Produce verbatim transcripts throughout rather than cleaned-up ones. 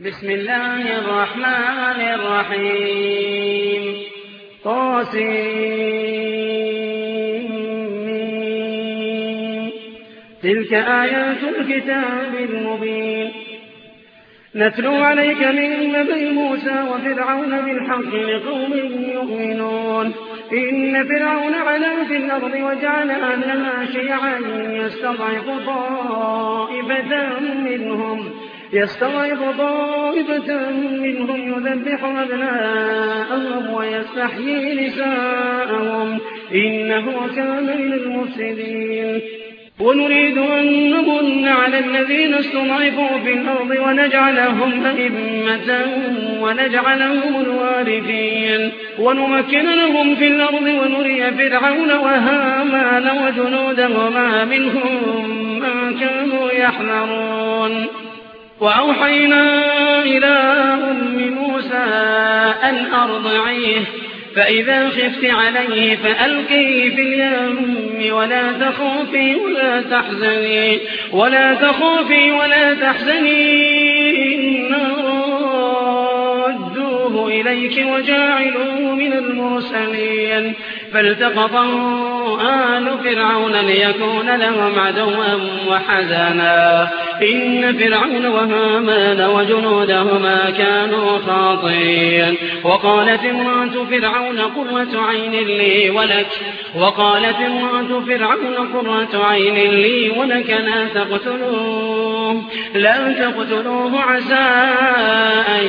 بسم الله الرحمن الرحيم طاسين تلك آيات الكتاب المبين نتلو عليك من نبي موسى وفرعون بالحق لقوم يؤمنون إن فرعون علا في الأرض وجعل أهلها شيعا يستضعف طائفة منهم يستضعف طائفة منهم يذبح أبناءهم ويستحيي نساءهم إنه كان من المفسدين ونريد أن نمن على الذين استضعفوا في الأرض ونجعلهم أئمة ونجعلهم الوارثين ونمكن لهم في الأرض ونري فرعون وهامان وجنودهما منهم ما كانوا يحذرون وأوحينا إلى أم موسى أن أرضعيه فإذا خفت عليه فألقيه في اليم ولا تخافي ولا تحزني ولا تخافي ولا تحزني إنا رادوه إليك وجاعلوه من المرسلين فالتقطه آل فرعون ليكون لهم عدوا وحزنا إن فرعون وهامان وجنودهما كانوا خاطئين وقالت امرأة فرعون قرة عين لي ولك وقالت امرأة فرعون قرة عين لي ولك لا تقتلوه لا تقتلوه عسى أن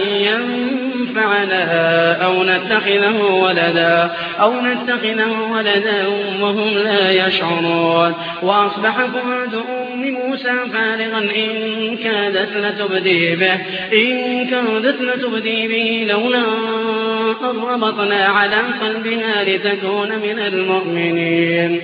ينفعنا أو نتخذه ولدا أو نتخذه ولدا وهم لا يشعرون وأصبح فؤاد أم موسى فارغا إن كادت لتبدي به إن كادت لتبدي به لولا أن ربطنا على قلبها لتكون من المؤمنين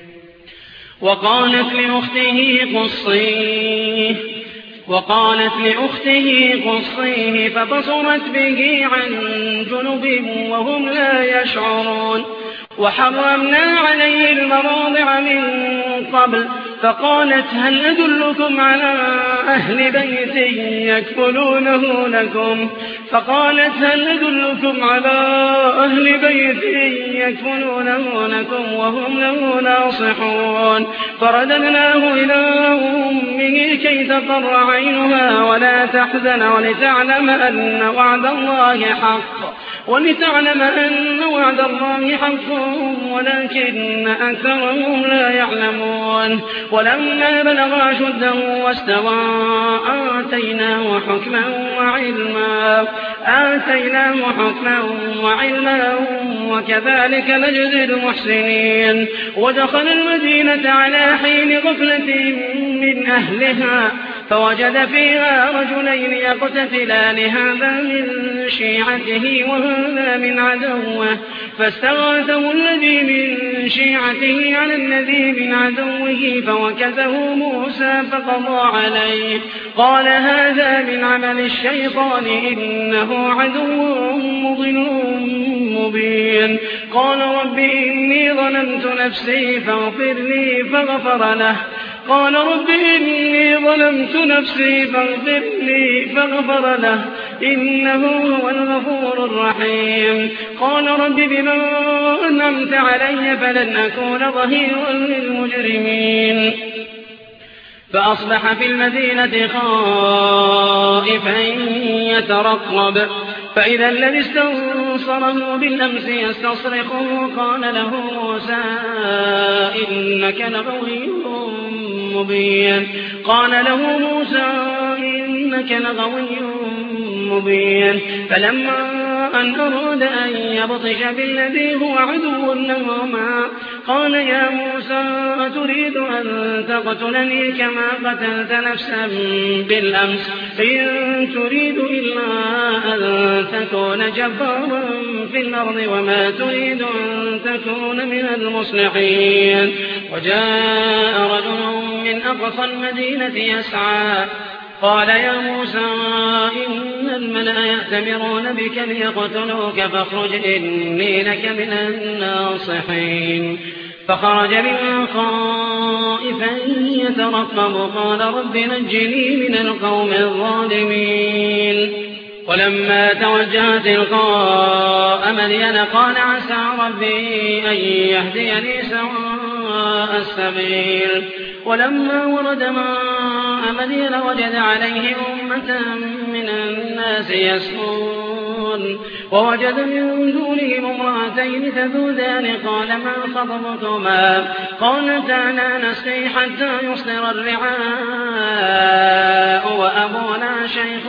وقالت لأخته قصيه وقالت لأخته قصيه فبصرت به عن جنب وهم لا يشعرون وحرمنا عليه المراضع من قبل فقالت هل أدلكم على أهل بيت يكفلونه لكم فقالت هل أدلكم على أهل بيت يكفلونه لكم وهم له ناصحون فرددناه إلى أمه كي تقر عينها ولا تحزن ولتعلم أن وعد الله حق ولتعلم أن وعد الله حق ولكن أكثرهم لا يعلمون ولما بلغ أشده واستوى آتيناه حكما وعلما آتيناه حكما وعلما وكذلك نجزي المحسنين ودخل المدينة على حين غفلة من أهلها فوجد فيها رجلين يقتتلان هذا من شيعته وهذا من عدوه فاستغاثه الذي من شيعته على الذي من عدوه فوكزه موسى فقضى عليه قال هذا من عمل الشيطان إنه عدو مضل مبين قال رب إني ظلمت نفسي فاغفر لي فغفر له قال رب إني ظلمت نفسي فاغفر لي فغفر له إنه هو الغفور الرحيم قال رب بما أنعمت علي فلن أكون ظهيرا للمجرمين فأصبح في المدينة خائفا يترقب فإذا الذي استنصره بالأمس يستصرخه قال له موسى إنك لغوي مبين قال له موسى إنك لغوي مبين فلما أن أراد أن يبطش بالذي هو عدو لهما قال يا موسى أتريد أن تقتلني كما قتلت نفسا بالأمس إن تريد إلا أن تكون جبارا في الأرض وما تريد أن تكون من المصلحين وجاء رجل من أقصى المدينة يسعى قال يا موسى إن الملأ يأتمرون بك ليقتلوك فاخرج إني لك من الناصحين فخرج منها خائفا يترقب قال رب نجني من القوم الظالمين ولما توجه تلقاء مدين قال عسى ربي أن يهديني سواء السبيل ولما ورد ماء مدين وجد عليه أمة من الناس يسقون ووجد من دونهم امرأتين تذودان قال ما خطبكما قالتا لا نسقي حتى يصدر الرعاء وأبونا شيخ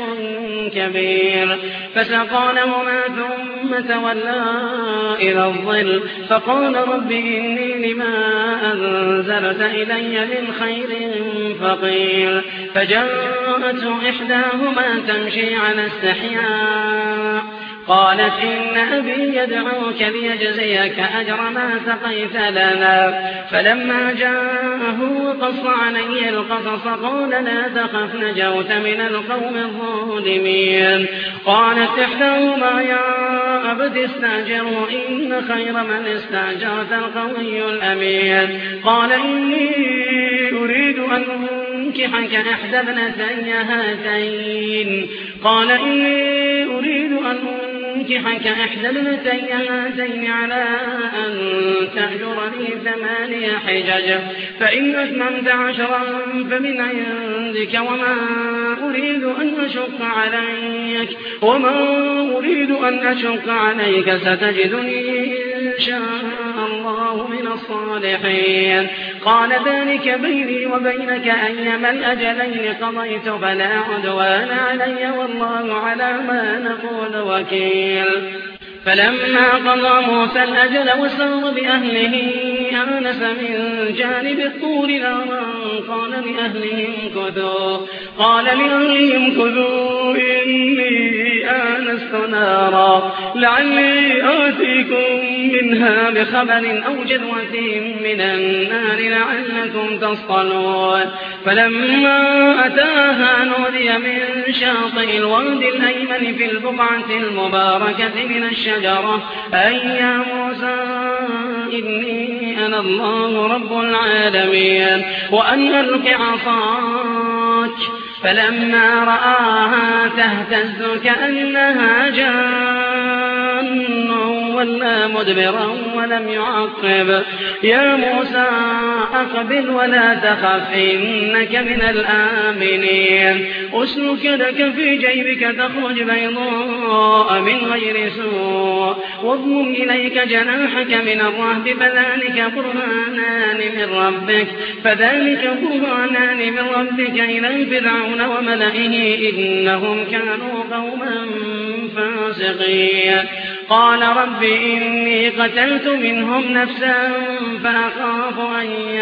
كبير فسقى لهما ثم تولى إلى الظل فقال رب إني لما أنزلت إلي من خير فقير فجاءته إحداهما تمشي على استحياء قالت إن أبي يدعوك ليجزيك أجر ما سقيت لنا فلما جاءه وقص عليه القصص قال لا تخف نجوت من القوم الظالمين قالت إحداهما يا أبت استأجره إن خير من استأجرت القوي الأمين قال إني أريد أن أنكحك إحدى ابنتي هاتين قال إني أريد أن أنكحك إحدى ابنتي هاتين على أن تأجرني ثماني حجج فإن أتممت عشرا فمن عندك وما أريد أن أشق عليك وما أريد أن أشق عليك ستجدني إن شاء الله من الصالحين قال ذلك بيني وبينك أيما الأجلين قضيت فلا عدوان علي والله على ما نقول وكيل فلما قضى موسى الأجل وسار بأهله آنس من جانب الطور نارا قال لأهلهم كثوا قال لأهلهم كثوا إني آنست نارا لعلي آتيكم منها بخبر أو جذوة من النار لعلكم تصطلون فلما أتاها نودي من شاطئ الوادي الأيمن في البقعة المباركة من الشجرة أي يا موسى إني أنا الله رب العالمين وأن ألق عصاك فلما رآها تهتز كأنها جان ولا مدبرا ولم يعقب يا موسى أقبل ولا تخف إنك من الآمنين أسلك لك في جيبك تخرج بيضاء من غير سوء واضمم إليك جناحك من الرهب فذلك برهانان من ربك فذلك برهانان من ربك إلى فرعون وملئه إنهم كانوا قوما فاسقين قال رب إني قتلت منهم نفسا فأخاف أن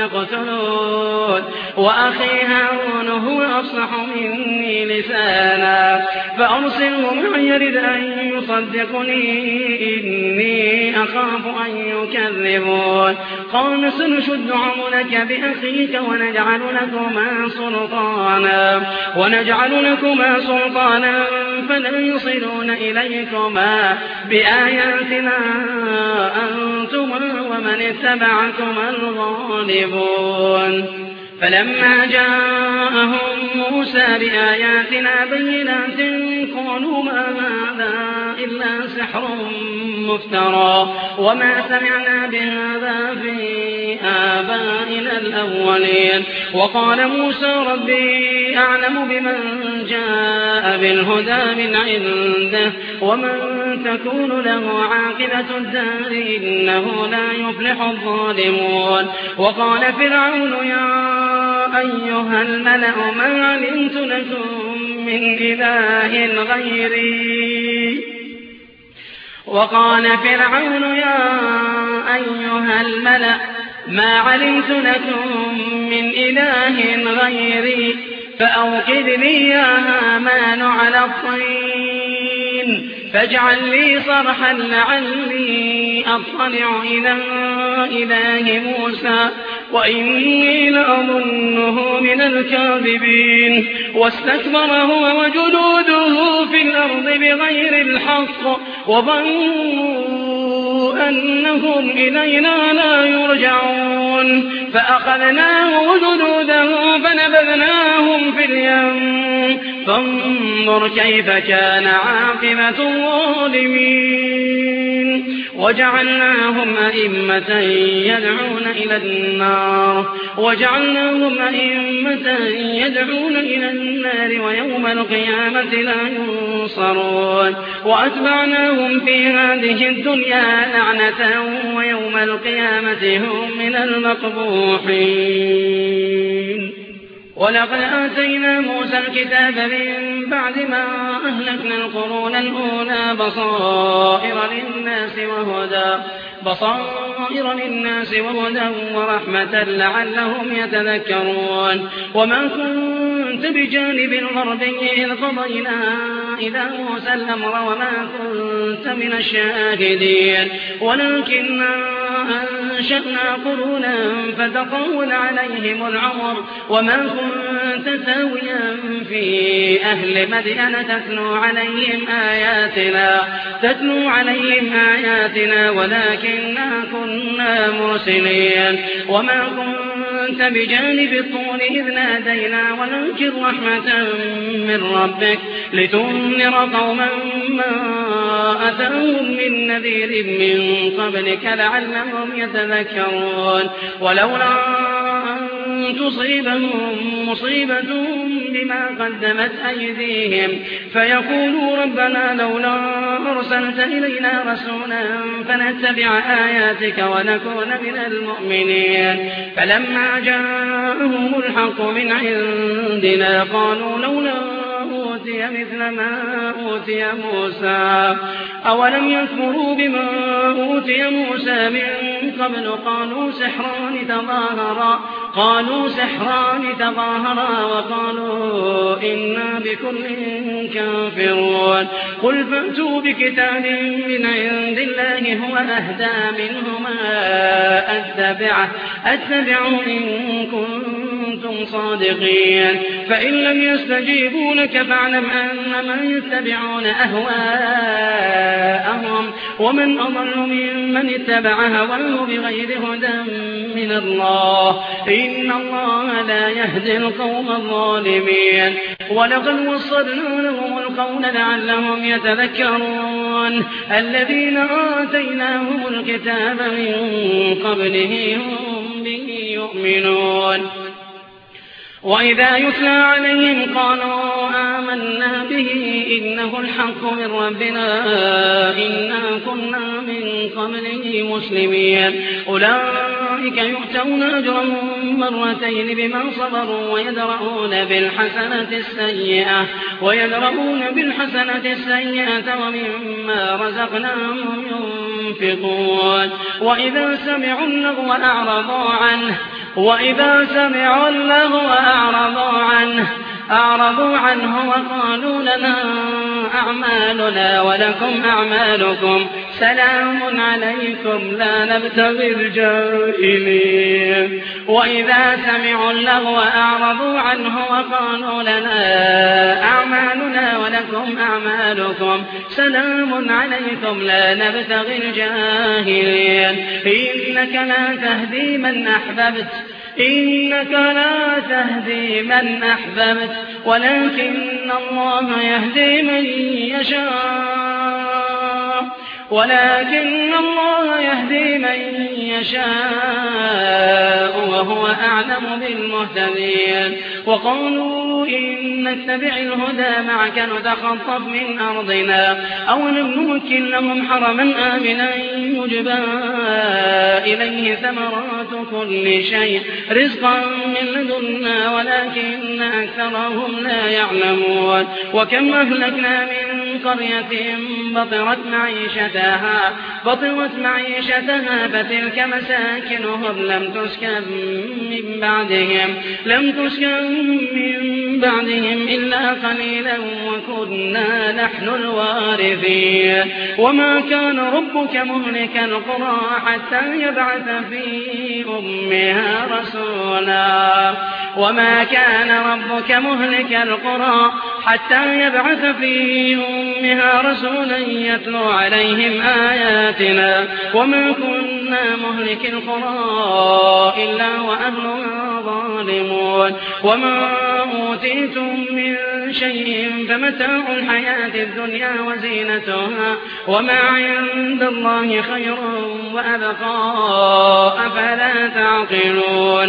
يقتلون وأخي هارون هو أفصح مني لسانا فأرسله معي يرد أن يصدقني إني أخاف أن يكذبون قال سنشد عضلك بأخيك ونجعل لكما سلطانا ونجعل لكما سلطانا فلا يصلون إليكما بآياتنا أنتما ومن اتبعكما الغالبون فلما جاءهم موسى بآياتنا بينات قالوا ما هذا إلا سحر مفترى وما سمعنا بهذا في آبائنا الأولين وقال موسى ربي أعلم بمن جاء بالهدى من عنده ومن تكون له عاقبة الدار إنه لا يفلح الظالمون وقال فرعون يا أيها الملأ ما علمت لكم من إله غيري وقال فرعون يا أيها الملأ ما علمت لكم من إله غيري فأوقد لي يا هامان على الطين فاجعل لي صرحا لعلي أطلع إلى إله موسى وإني لأظنه من الكاذبين واستكبر هو وجنوده في الأرض بغير الحق وظنوا أنهم إلينا لا يرجعون فأخذناه وجنوده فنبذناهم في اليم فانظر كيف كان عاقبة الظالمين وجعلناهم أئمة يدعون إلى النار وجعلناهم أئمة يدعون إلى النار ويوم القيامة لا ينصرون وأتبعناهم في هذه الدنيا لعنة ويوم القيامة هم من المقبوحين ولقد آتينا موسى الكتاب من بعد ما أهلكنا القرون الأولى بصائر للناس وهدى بصائر للناس وهدى ورحمة لعلهم يتذكرون وما كنت بجانب الغربي إذ قضينا إلى موسى الأمر وما كنت من الشاهدين ولكننا أنشأنا قرونا فتطول عليهم العمر وما كنت ثاويا في أهل مدين تتلو عليهم آياتنا تتلو عليهم آياتنا ولكننا كنا مرسلين وما كنت بجانب الطور إذ نادينا ولكن رحمة من ربك لتنذر قوما ما أتاهم من نذير من قبلك لعلهم يتذكرون ولولا أن تصيبهم مصيبة بما قدمت أيديهم فيقولوا ربنا لولا أرسلت إلينا رسولا فنتبع آياتك ونكون من المؤمنين فلما جاءهم الحق من عندنا قالوا لولا أوتي مثل ما أوتي موسى أولم يكفروا بما أوتي موسى من قبل قالوا سحران تظاهرا قالوا سحران تظاهرا وقالوا إنا بكل كافرون قل فأتوا بكتاب من عند الله هو أهدى منهما أتبعه أتبعه إن كنتم صادقين فإن لم يستجيبوا لك فاعلم أنما يتبعون أهواءهم ومن أضل ممن اتبع هواه بغير هدى من الله إن الله لا يهدي القوم الظالمين ولقد وصلنا لهم القول لعلهم يتذكرون الذين آتيناهم الكتاب من قبله هم به يؤمنون وإذا يتلى عليهم قالوا آمنا به إنه الحق من ربنا إنا كنا من قبله مسلمين أولئك يؤتون أجرهم مرتين بما صبروا ويدرؤون بالحسنة السيئة ويدرؤون بالحسنة السيئة ومما رزقناهم ينفقون وإذا سمعوا اللغو أعرضوا عنه وإذا سمعوا اللغو أعرضوا عنه أعرضوا عنه وقالوا لنا أعمالنا ولكم أعمالكم سلام عليكم لا نبتغي الجاهلين وإذا سمعوا اللغو أعرضوا عنه وقالوا لنا أعمالنا ولكم أعمالكم سلام عليكم لا نبتغي الجاهلين إنك لا تهدي من أحببت إنك لا تهدي من أحببت ولكن الله يهدي من يشاء ولكن الله يهدي من يشاء وهو أعلم بالمهتدين وقالوا إن نتبع الهدى معك نتخطف من أرضنا أولم نمكن لهم حرما آمنا يجبى إليه ثمرات كل شيء رزقا من لدنا ولكن أكثرهم لا يعلمون وكم أهلكنا من قرية بطرت معيشتها بطرت معيشتها فتلك مساكنهم لم تسكن من بعدهم لم تسكن من بعدهم إلا قليلا وكنا نحن الوارثين وما كان ربك مهلك القرى حتى يبعث في أمها رسولا وما كان ربك مهلك القرى حتى يبعث في أمها رسولا يتلو عليهم آياتنا وما كنا مهلك القرى إلا وأهلها ظالمون وما أوتيتم من شيء فمتاع الحياة الدنيا وزينتها وما عند الله خير وأبقى أفلا تعقلون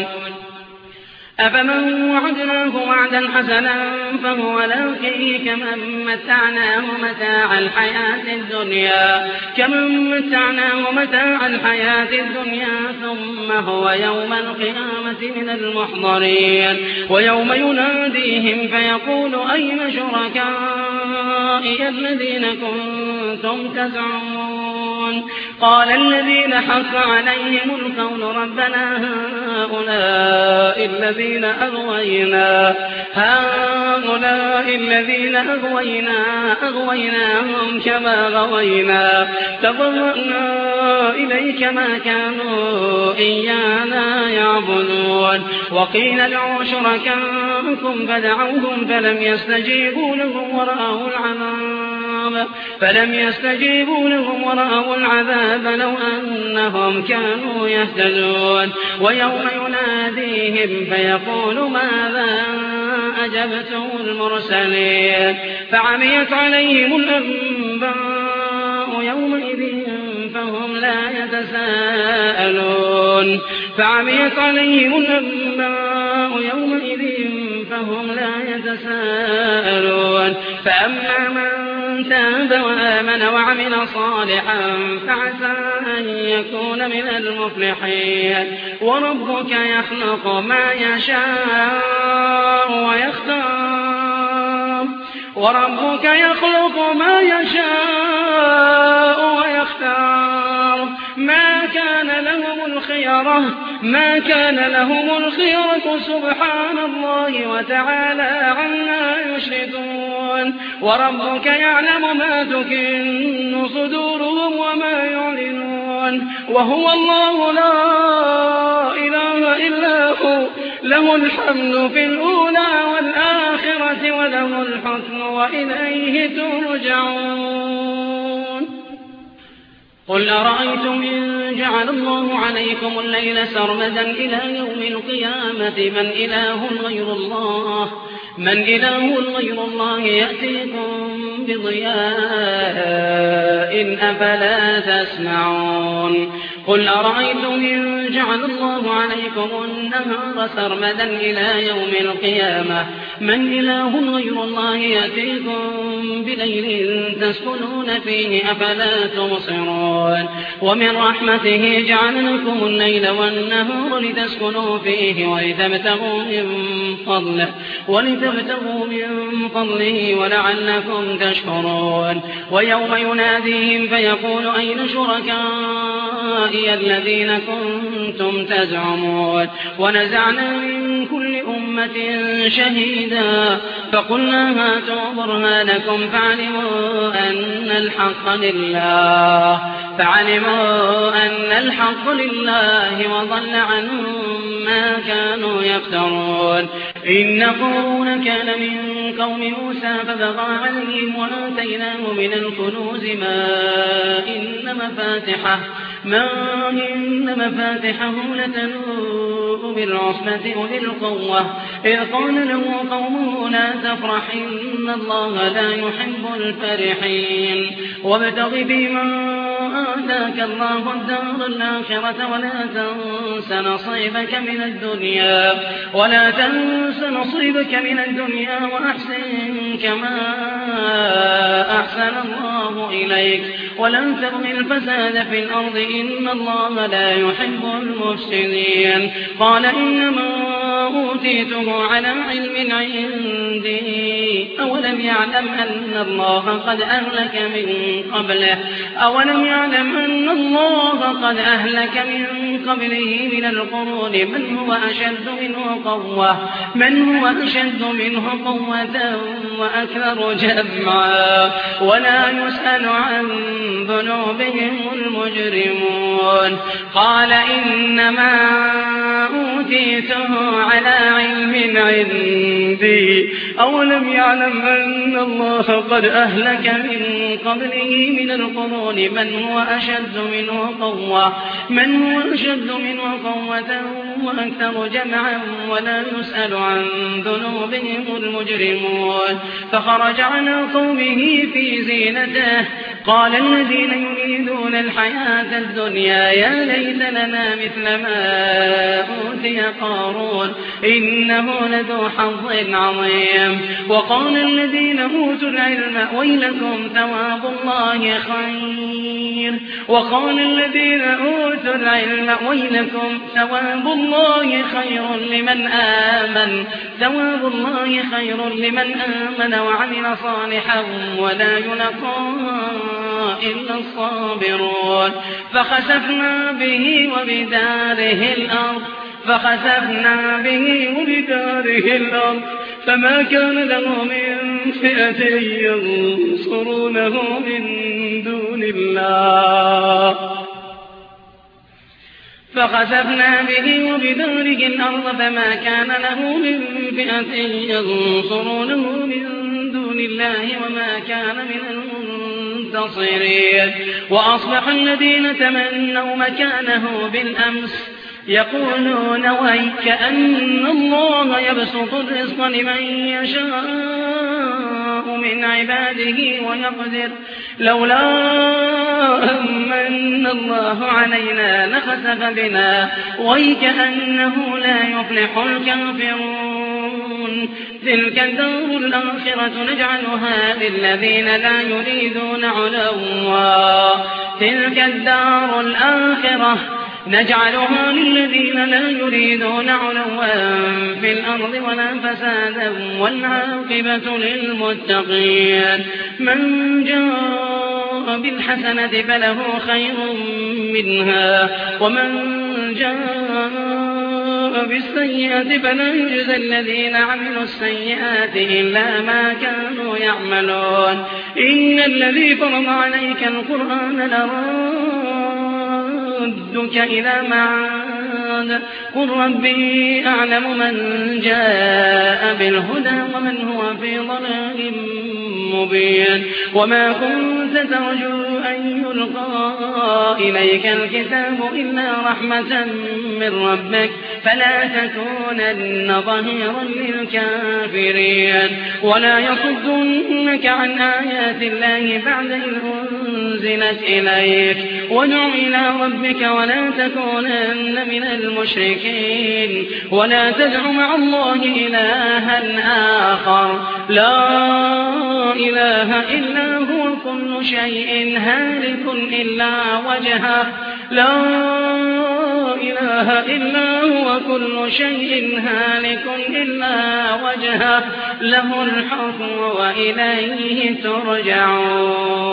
أفمن وعدناه وعدا حسنا فهو لاقيه كمن متعناه متاع الحياة الدنيا كمن متعناه متاع الحياة الدنيا ثم هو يوم القيامة من المحضرين ويوم يناديهم فيقول أين شركائي الذين كنتم تزعمون قال الذين حق عليهم القول ربنا هؤلاء الذين أغوينا هؤلاء الذين أغوينا أغويناهم كما غوينا تبرأنا إليك ما كانوا إيانا يعبدون وقيل ادعوا شركاءكم فدعوهم فلم يستجيبوا لهم ورأوا العذاب فلم يستجيبوا لهم ورأوا العذاب لو أنهم كانوا يهتدون ويوم يناديهم فيقول ماذا أجبتم المرسلين فعميت عليهم الأنباء يومئذ فهم لا يتساءلون فعميت عليهم الأنباء يومئذ فهم لا يتساءلون فأما من تاب وآمن وعمل صالحا فعسى أن يكون من المفلحين وربك يخلق ما يشاء ويختار وربك يخلق ما يشاء ويختار ما كان لهم الخيرة ما كان لهم الخيرة سبحان الله وتعالى عما يشركون وربك يعلم ما تكن صدورهم وما يعلنون وهو الله لا إله إلا هو له الحمد في الأولى والآخرة وله الحكم وإليه ترجعون قل أرأيتم إن جعل الله عليكم الليل سرمدا إلى يوم القيامة من إله غير الله من إله غير الله يأتيكم بضياء أفلا تسمعون قل أرأيتم إن جعل الله عليكم النهار سرمدا إلى يوم القيامة من إله غير الله يأتيكم بليل تسكنون فيه أفلا تبصرون ومن رحمته جعل لكم الليل والنهار لتسكنوا فيه ولتبتغوا من فضله ولتبتغوا من فضله ولعلكم تشكرون ويوم يناديهم فيقول أين شركائي الذين كنتم تزعمون ونزعنا من كل أمة شهيدا فقلنا هاتوا برهانكم فعلموا أن الحق لله فعلموا أن الحق لله وضل عنهم ما كانوا يفترون إن قارون كان من قوم موسى فبغى عليهم وآتيناه من الكنوز ما إن مفاتحه ما إن مفاتحه لتنوء بالعصبة أولي القوة إذ قال له قومه لا تفرح إن الله لا يحب الفرحين وابتغ بما آتاك الله الدار الآخرة ولا تنس نصيبك من الدنيا ولا تنس نصيبك من الدنيا وأحسن كما أحسن الله إليك ولا تبغ الفساد في الأرض إن الله لا يحب المفسدين قال إنما أوتيته على علم عندي أولم يعلم أن الله قد أهلك من قبله أولم يعلم أن الله قد أهلك من قبله من القرون من هو أشد منه قوة من هو أشد منه قوة وأكثر جمعا ولا يسأل عن ذنوبهم المجرمون قال إنما أوتيته على على علم عندي أولم يعلم أن الله قد أهلك من قبله من القرون من هو أشد منه قوة من هو أشد منه قوة وأكثر جمعا ولا يسأل عن ذنوبهم المجرمون فخرج على قومه في زينته قال الذين يريدون الحياة الدنيا يا ليت لنا مثل ما أوتي قارون إنه لذو حظ عظيم وقال الذين أوتوا العلم ويلكم ثواب الله خير وقال الذين أوتوا العلم ويلكم ثواب الله خير لمن آمن ثواب الله خير لمن آمن وعمل صالحا ولا يلقى إلا الصابرون فخسفنا به وبداره الأرض فخسفنا به وبداره الأرض فما كان له من فئة ينصرونه من دون الله فخسفنا به وبداره الأرض فما كان له من فئة ينصرونه من دون الله وما كان من المنتصرين وأصبح الذين تمنوا مكانه بالأمس يقولون ويك أن الله يبسط الرزق لمن يشاء من عباده ويقدر لولا أمن الله علينا لخسف بنا ويك أنه لا يفلح الكافرون تلك الدار الآخرة نجعلها للذين لا يريدون علوا تلك الدار الآخرة نجعلها للذين لا يريدون علوا في الأرض ولا فسادا والعاقبة للمتقين من جاء بالحسنة فله خير منها ومن جاء بالسيئة فلا يجزى الذين عملوا السيئات إلا ما كانوا يعملون إن الذي فرض عليك القرآن لرادك إلى معاد قل ربي أعلم من جاء بالهدى ومن هو في ضلال مبين وما كنت ترجو أن يلقى إليك الكتاب إلا رحمة من ربك فلا تكونن ظهيرا للكافرين ولا يصدنك عن آيات الله بعد إذ أنزلت إليك وادع إلى ربك ولا تكونن من المشركين ولا تدع مع الله إلها آخر لا إله إلا هو كل شيء هالك إلا وجهه لا إله إلا هو كل شيء هالك إلا وجهه له الحكم وإليه ترجعون